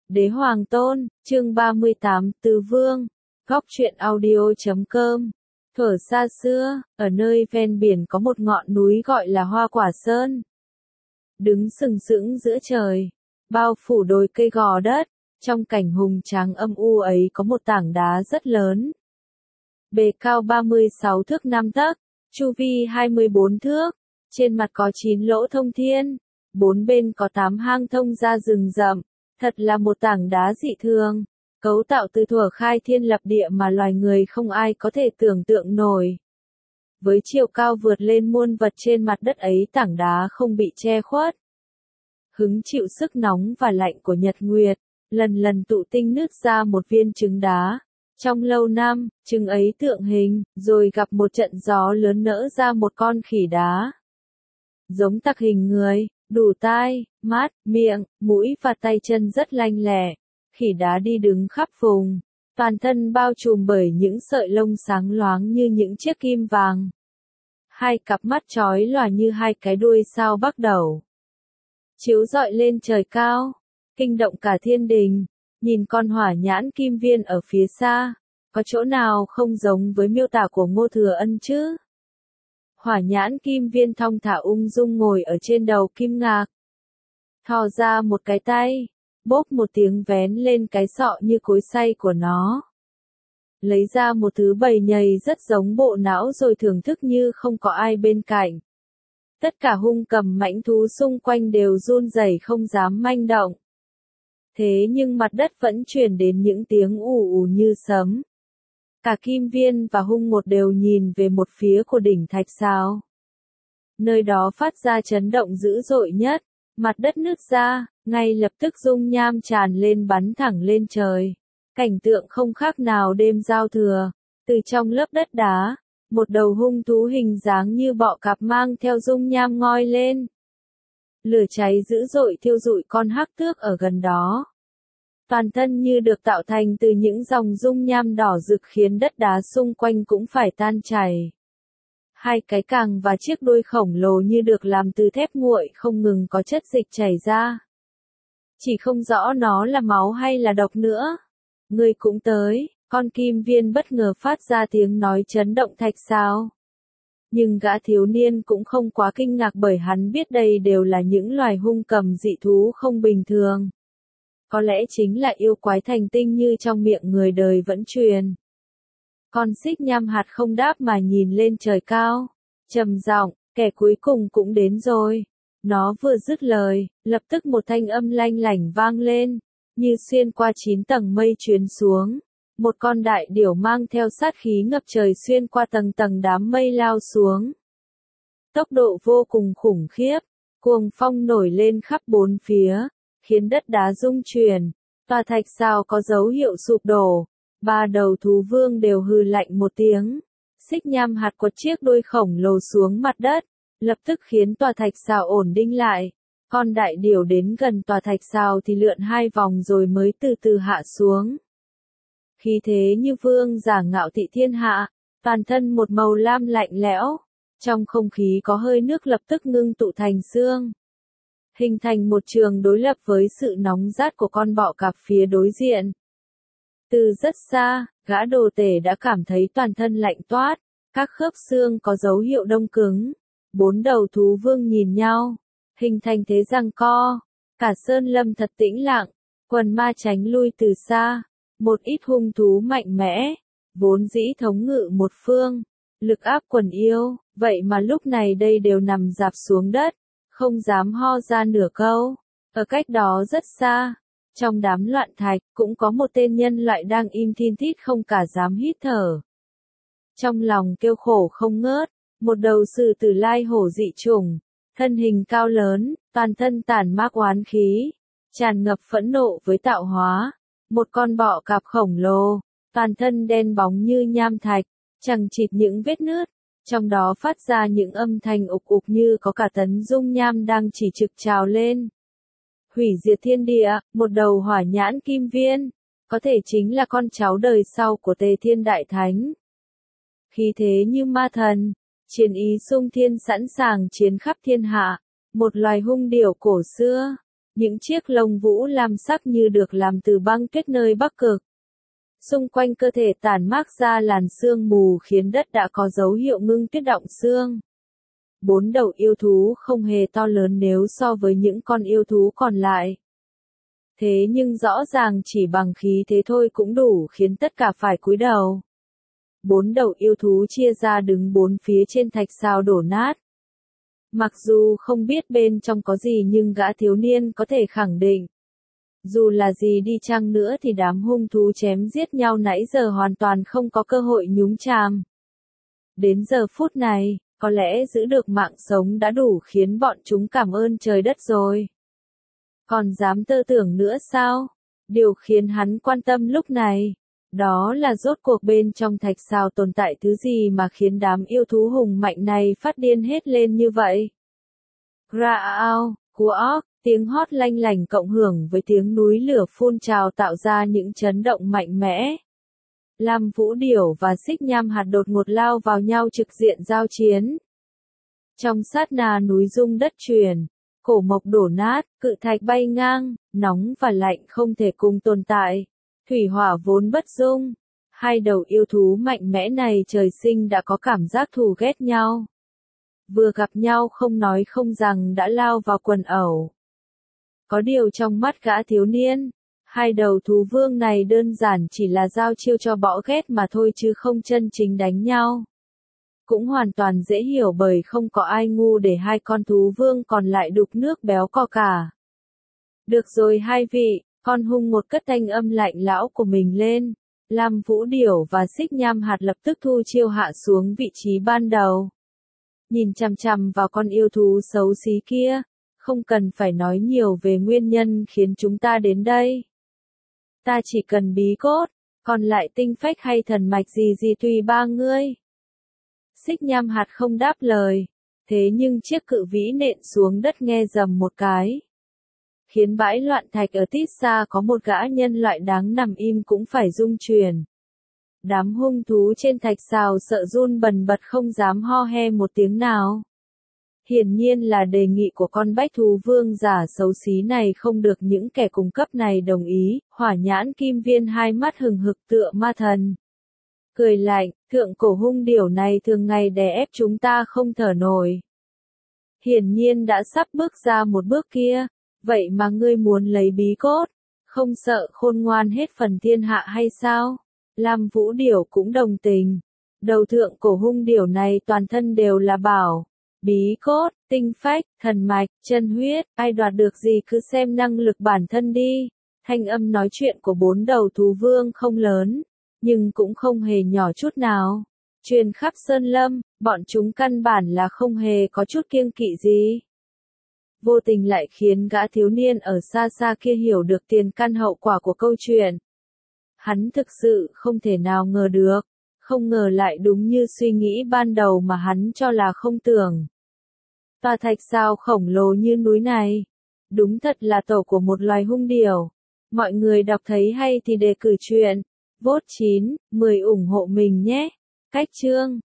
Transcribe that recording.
Đế Hoàng Tôn, chương 38, Tứ Vương, góc truyện audio.com. Thuở xa xưa, ở nơi ven biển có một ngọn núi gọi là Hoa Quả Sơn. Đứng sừng sững giữa trời, bao phủ đồi cây gò đất, trong cảnh hùng tráng âm u ấy có một tảng đá rất lớn. Bề cao 36 thước 5 tấc, chu vi 24 thước, trên mặt có 9 lỗ thông thiên, bốn bên có 8 hang thông ra rừng rậm. Thật là một tảng đá dị thường, cấu tạo từ thuở khai thiên lập địa mà loài người không ai có thể tưởng tượng nổi. Với chiều cao vượt lên muôn vật trên mặt đất ấy, tảng đá không bị che khuất. Hứng chịu sức nóng và lạnh của nhật nguyệt, lần lần tụ tinh nứt ra một viên trứng đá. Trong lâu năm, trứng ấy tượng hình, rồi gặp một trận gió lớn nỡ ra một con khỉ đá. Giống tặc hình người, đủ tai, mắt, miệng, mũi và tay chân rất lanh lẹ. Khỉ đá đi đứng khắp vùng, toàn thân bao trùm bởi những sợi lông sáng loáng như những chiếc kim vàng. Hai cặp mắt chói lòa như hai cái đuôi sao bắc đầu, chiếu rọi lên trời cao, kinh động cả thiên đình. Nhìn con hỏa nhãn kim viên ở phía xa, có chỗ nào không giống với miêu tả của Ngô Thừa Ân chứ? Hỏa nhãn kim viên thong thả ung dung ngồi ở trên đầu kim ngạc. Thò ra một cái tay, bốp một tiếng vén lên cái sọ như cối xay của nó. Lấy ra một thứ bầy nhầy rất giống bộ não rồi thưởng thức như không có ai bên cạnh. Tất cả hung cầm mãnh thú xung quanh đều run rẩy không dám manh động. Thế nhưng mặt đất vẫn truyền đến những tiếng ù ù như sấm. Cả kim viên và hung một đều nhìn về một phía của đỉnh thạch sao. Nơi đó phát ra chấn động dữ dội nhất, mặt đất nứt ra, ngay lập tức dung nham tràn lên bắn thẳng lên trời. Cảnh tượng không khác nào đêm giao thừa, từ trong lớp đất đá, một đầu hung thú hình dáng như bọ cạp mang theo dung nham ngoi lên. Lửa cháy dữ dội thiêu rụi con hắc tước ở gần đó. Toàn thân như được tạo thành từ những dòng dung nham đỏ rực khiến đất đá xung quanh cũng phải tan chảy. Hai cái càng và chiếc đuôi khổng lồ như được làm từ thép nguội không ngừng có chất dịch chảy ra. Chỉ không rõ nó là máu hay là độc nữa. Ngươi cũng tới, con kim viên bất ngờ phát ra tiếng nói chấn động thạch sao. Nhưng gã thiếu niên cũng không quá kinh ngạc bởi hắn biết đây đều là những loài hung cầm dị thú không bình thường. Có lẽ chính là yêu quái thành tinh như trong miệng người đời vẫn truyền. Con xích nham hạt không đáp mà nhìn lên trời cao, trầm giọng, kẻ cuối cùng cũng đến rồi. Nó vừa dứt lời, lập tức một thanh âm lanh lảnh vang lên, như xuyên qua 9 tầng mây truyền xuống. Một con đại điểu mang theo sát khí ngập trời xuyên qua tầng tầng đám mây lao xuống. Tốc độ vô cùng khủng khiếp, cuồng phong nổi lên khắp bốn phía, khiến đất đá rung chuyển, tòa thạch sao có dấu hiệu sụp đổ. Ba đầu thú vương đều hừ lạnh một tiếng. Xích nham hạt quật chiếc đuôi khổng lồ xuống mặt đất, lập tức khiến tòa thạch sao ổn định lại. Con đại điểu đến gần tòa thạch sao thì lượn 2 vòng rồi mới từ từ hạ xuống. Khí thế như vương giả ngạo thị thiên hạ, toàn thân một màu lam lạnh lẽo, trong không khí có hơi nước lập tức ngưng tụ thành xương, hình thành một trường đối lập với sự nóng rát của con bọ cạp phía đối diện. Từ rất xa, gã đồ tể đã cảm thấy toàn thân lạnh toát, các khớp xương có dấu hiệu đông cứng. Bốn đầu thú vương nhìn nhau, hình thành thế giằng co. Cả sơn lâm thật tĩnh lặng, quần ma tránh lui từ xa. Một ít hung thú mạnh mẽ, vốn dĩ thống ngự một phương, lực áp quần yêu, vậy mà lúc này đây đều nằm rạp xuống đất, không dám ho ra nửa câu. Ở cách đó rất xa, trong đám loạn thạch, cũng có một tên nhân loại đang im thin thít không cả dám hít thở. Trong lòng kêu khổ không ngớt, một đầu sư tử lai hổ dị chủng, thân hình cao lớn, toàn thân tản mát oán khí, tràn ngập phẫn nộ với tạo hóa. Một con bọ cạp khổng lồ, toàn thân đen bóng như nham thạch, chằng chịt những vết nứt, trong đó phát ra những âm thanh ục ục như có cả tấn dung nham đang chỉ trực trào lên. Hủy diệt thiên địa, một đầu hỏa nhãn kim viên, có thể chính là con cháu đời sau của Tề Thiên Đại Thánh. Khí thế như ma thần, chiến ý sung thiên sẵn sàng chiến khắp thiên hạ, một loài hung điểu cổ xưa, Những chiếc lông vũ lam sắc như được làm từ băng tuyết nơi Bắc Cực. Xung quanh cơ thể tản mát ra làn sương mù khiến đất đã có dấu hiệu ngưng tuyết đọng xương. 4 đầu yêu thú không hề to lớn nếu so với những con yêu thú còn lại. Thế nhưng rõ ràng chỉ bằng khí thế thôi cũng đủ khiến tất cả phải cúi đầu. 4 đầu yêu thú chia ra đứng 4 phía trên thạch sào đổ nát. Mặc dù không biết bên trong có gì nhưng gã thiếu niên có thể khẳng định. Dù là gì đi chăng nữa thì đám hung thú chém giết nhau nãy giờ hoàn toàn không có cơ hội nhúng chàm. Đến giờ phút này, có lẽ giữ được mạng sống đã đủ khiến bọn chúng cảm ơn trời đất rồi. Còn dám tơ tưởng nữa sao? Điều khiến hắn quan tâm lúc này, đó là rốt cuộc bên trong thạch sào tồn tại thứ gì mà khiến đám yêu thú hùng mạnh này phát điên hết lên như vậy. Graao, Kuok, tiếng hót lanh lảnh cộng hưởng với tiếng núi lửa phun trào tạo ra những chấn động mạnh mẽ. Lam Vũ Điểu và Xích Nham Hạt đột ngột lao vào nhau trực diện giao chiến. Trong sát na núi rung đất chuyển, cổ mộc đổ nát, cự thạch bay ngang, nóng và lạnh không thể cùng tồn tại. Thủy hỏa vốn bất dung. Hai đầu yêu thú mạnh mẽ này trời sinh đã có cảm giác thù ghét nhau. Vừa gặp nhau không nói không rằng đã lao vào quần ẩu. Có điều trong mắt gã thiếu niên, hai đầu thú vương này đơn giản chỉ là giao chiêu cho bỏ ghét mà thôi chứ không chân chính đánh nhau. Cũng hoàn toàn dễ hiểu bởi không có ai ngu để hai con thú vương còn lại đục nước béo cò cả. Được rồi hai vị, con hung một cất thanh âm lạnh lão của mình lên. Lam Vũ Điểu và Xích Nham Hạt lập tức thu chiêu hạ xuống vị trí ban đầu. Nhìn chằm chằm vào con yêu thú xấu xí kia, không cần phải nói nhiều về nguyên nhân khiến chúng ta đến đây. Ta chỉ cần bí cốt, còn lại tinh phách hay thần mạch gì gì tùy ba ngươi. Xích Nham Hạt không đáp lời, thế nhưng chiếc cự vĩ nện xuống đất nghe rầm một cái. Khiến bãi loạn thạch ở tít xa có một gã nhân loại đáng nằm im cũng phải rung chuyển. Đám hung thú trên thạch sào sợ run bần bật không dám ho he một tiếng nào. Hiển nhiên là đề nghị của con bách thú vương giả xấu xí này không được những kẻ cung cấp này đồng ý, hỏa nhãn kim viên hai mắt hừng hực tựa ma thần. Cười lạnh, thượng cổ hung điểu này thường ngày đè ép chúng ta không thở nổi. Hiển nhiên đã sắp bước ra một bước kia, vậy mà ngươi muốn lấy bí cốt, không sợ khôn ngoan hết phần thiên hạ hay sao? Lam Vũ Điểu cũng đồng tình. Đầu thượng cổ hung điểu này toàn thân đều là bảo. Bí cốt, tinh phách, thần mạch, chân huyết, ai đoạt được gì cứ xem năng lực bản thân đi. Thanh âm nói chuyện của 4 đầu thú vương không lớn, nhưng cũng không hề nhỏ chút nào. Truyền khắp sơn lâm, bọn chúng căn bản là không hề có chút kiêng kỵ gì. Vô tình lại khiến gã thiếu niên ở xa xa kia hiểu được tiền căn hậu quả của câu chuyện. Hắn thực sự không thể nào ngờ được, không ngờ lại đúng như suy nghĩ ban đầu mà hắn cho là không tưởng. Tòa thạch sao khổng lồ như núi này, đúng thật là tổ của một loài hung điểu. Mọi người đọc thấy hay thì đề cử chuyện, vote 9, 10 ủng hộ mình nhé. Cách chương